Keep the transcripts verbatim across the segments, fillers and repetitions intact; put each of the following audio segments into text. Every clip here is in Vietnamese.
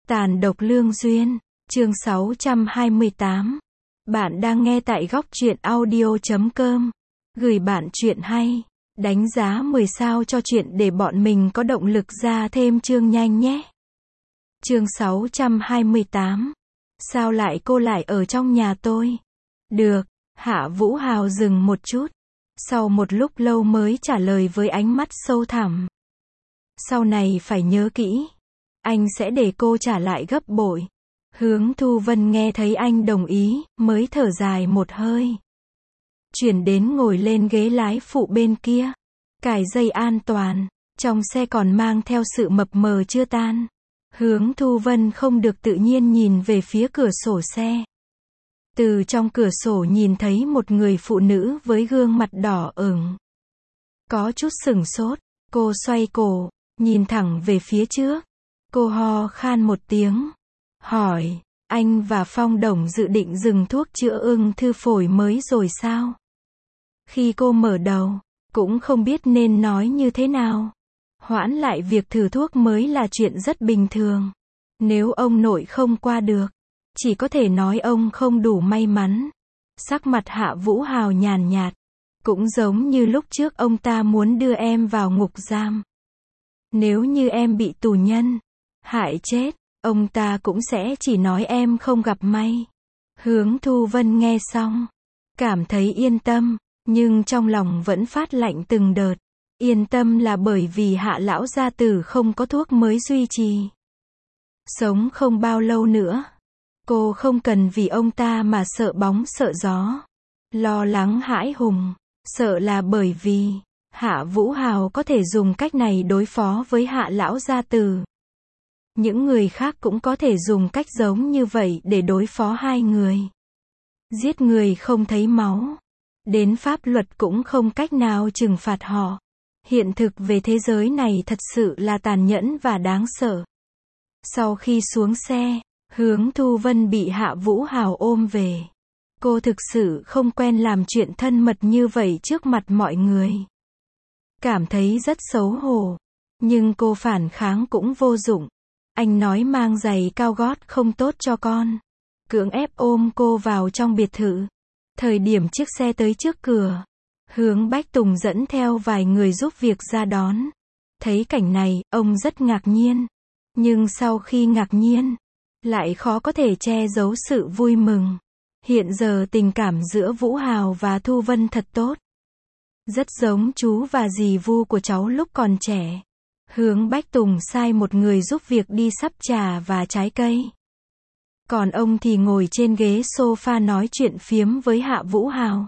Tàn độc lương duyên, chương sáu trăm hai mươi tám. Bạn đang nghe tại góc truyện audio chấm com. Gửi bạn truyện hay, đánh giá mười sao cho truyện để bọn mình có động lực ra thêm chương nhanh nhé. Chương sáu trăm hai mươi tám. Sao lại cô lại ở trong nhà tôi? Được, Hạ Vũ Hào dừng một chút. Sau một lúc lâu mới trả lời với ánh mắt sâu thẳm. Sau này phải nhớ kỹ. Anh sẽ để cô trả lại gấp bội. Hướng Thu Vân nghe thấy anh đồng ý, mới thở dài một hơi. Chuyển đến ngồi lên ghế lái phụ bên kia. Cài dây an toàn. Trong xe còn mang theo sự mập mờ chưa tan. Hướng Thu Vân không được tự nhiên nhìn về phía cửa sổ xe. Từ trong cửa sổ nhìn thấy một người phụ nữ với gương mặt đỏ ửng. Có chút sửng sốt, cô xoay cổ, nhìn thẳng về phía trước. Cô ho khan một tiếng. Hỏi, anh và Phong Đồng dự định dừng thuốc chữa ung thư phổi mới rồi sao? Khi cô mở đầu, cũng không biết nên nói như thế nào. Hoãn lại việc thử thuốc mới là chuyện rất bình thường. Nếu ông nội không qua được, chỉ có thể nói ông không đủ may mắn. Sắc mặt Hạ Vũ Hào nhàn nhạt. Cũng giống như lúc trước ông ta muốn đưa em vào ngục giam. Nếu như em bị tù nhân hại chết, ông ta cũng sẽ chỉ nói em không gặp may. Hướng Thu Vân nghe xong, cảm thấy yên tâm, nhưng trong lòng vẫn phát lạnh từng đợt. Yên tâm là bởi vì Hạ lão gia tử không có thuốc mới duy trì. Sống không bao lâu nữa. Cô không cần vì ông ta mà sợ bóng sợ gió. Lo lắng hãi hùng. Sợ là bởi vì Hạ Vũ Hào có thể dùng cách này đối phó với Hạ lão gia tử. Những người khác cũng có thể dùng cách giống như vậy để đối phó hai người. Giết người không thấy máu. Đến pháp luật cũng không cách nào trừng phạt họ. Hiện thực về thế giới này thật sự là tàn nhẫn và đáng sợ. Sau khi xuống xe, Hướng Thu Vân bị Hạ Vũ Hào ôm về. Cô thực sự không quen làm chuyện thân mật như vậy trước mặt mọi người. Cảm thấy rất xấu hổ. Nhưng cô phản kháng cũng vô dụng. Anh nói mang giày cao gót không tốt cho con. Cưỡng ép ôm cô vào trong biệt thự. Thời điểm chiếc xe tới trước cửa, Hướng Bách Tùng dẫn theo vài người giúp việc ra đón. Thấy cảnh này, ông rất ngạc nhiên. Nhưng sau khi ngạc nhiên, lại khó có thể che giấu sự vui mừng. Hiện giờ tình cảm giữa Vũ Hào và Thu Vân thật tốt. Rất giống chú và dì Vu của cháu lúc còn trẻ. Hướng Bách Tùng sai một người giúp việc đi sắp trà và trái cây. Còn ông thì ngồi trên ghế sofa nói chuyện phiếm với Hạ Vũ Hào.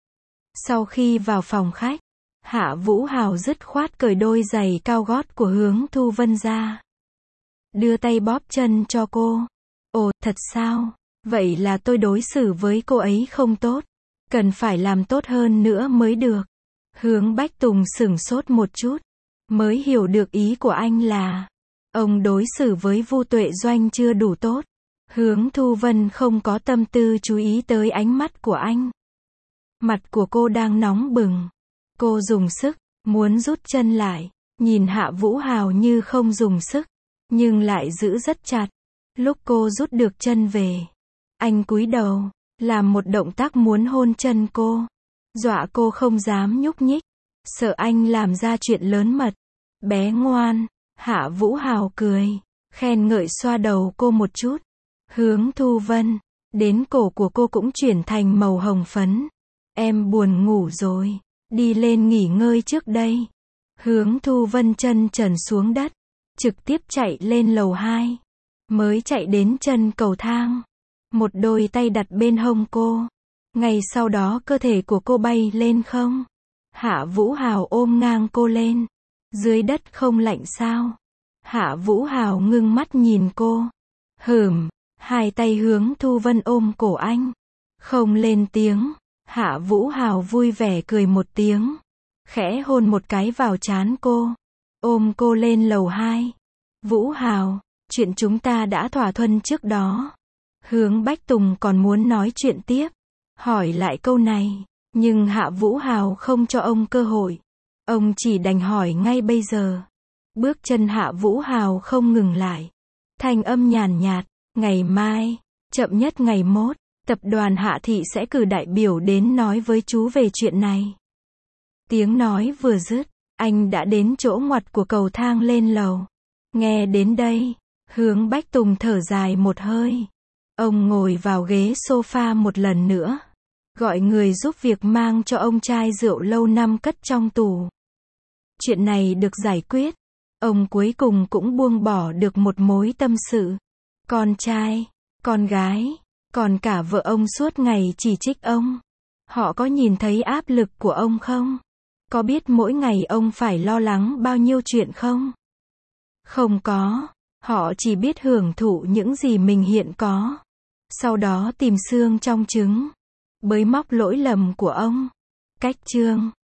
Sau khi vào phòng khách, Hạ Vũ Hào dứt khoát cởi đôi giày cao gót của Hướng Thu Vân ra. Đưa tay bóp chân cho cô. Ồ, thật sao? Vậy là tôi đối xử với cô ấy không tốt. Cần phải làm tốt hơn nữa mới được. Hướng Bách Tùng sửng sốt một chút. Mới hiểu được ý của anh là ông đối xử với Vu Tuệ Doanh chưa đủ tốt. Hướng Thu Vân không có tâm tư chú ý tới ánh mắt của anh. Mặt của cô đang nóng bừng. Cô dùng sức, muốn rút chân lại. Nhìn Hạ Vũ Hào như không dùng sức, nhưng lại giữ rất chặt. Lúc cô rút được chân về, anh cúi đầu, làm một động tác muốn hôn chân cô. Dọa cô không dám nhúc nhích. Sợ anh làm ra chuyện lớn mật. Bé ngoan, Hạ Vũ Hào cười, khen ngợi xoa đầu cô một chút. Hướng Thu Vân, đến cổ của cô cũng chuyển thành màu hồng phấn. Em buồn ngủ rồi, đi lên nghỉ ngơi trước đây. Hướng Thu Vân chân trần xuống đất, trực tiếp chạy lên lầu hai. Mới chạy đến chân cầu thang, một đôi tay đặt bên hông cô. Ngay sau đó cơ thể của cô bay lên không. Hạ Vũ Hào ôm ngang cô lên. Dưới đất không lạnh sao? Hạ Vũ Hào ngưng mắt nhìn cô. Hửm, hai tay Hướng Thu Vân ôm cổ anh. Không lên tiếng. Hạ Vũ Hào vui vẻ cười một tiếng. Khẽ hôn một cái vào trán cô. Ôm cô lên lầu hai. Vũ Hào, chuyện chúng ta đã thỏa thuận trước đó. Hướng Bách Tùng còn muốn nói chuyện tiếp. Hỏi lại câu này. Nhưng Hạ Vũ Hào không cho ông cơ hội. Ông chỉ đành hỏi ngay bây giờ. Bước chân Hạ Vũ Hào không ngừng lại. Thanh âm nhàn nhạt, ngày mai, chậm nhất ngày mốt, tập đoàn Hạ Thị sẽ cử đại biểu đến nói với chú về chuyện này. Tiếng nói vừa dứt, anh đã đến chỗ ngoặt của cầu thang lên lầu. Nghe đến đây, Hướng Bách Tùng thở dài một hơi. Ông ngồi vào ghế sofa một lần nữa. Gọi người giúp việc mang cho ông chai rượu lâu năm cất trong tủ. Chuyện này được giải quyết. Ông cuối cùng cũng buông bỏ được một mối tâm sự. Con trai, con gái, còn cả vợ ông suốt ngày chỉ trích ông. Họ có nhìn thấy áp lực của ông không? Có biết mỗi ngày ông phải lo lắng bao nhiêu chuyện không? Không có. Họ chỉ biết hưởng thụ những gì mình hiện có. Sau đó tìm xương trong trứng. Bới móc lỗi lầm của ông. Cách chương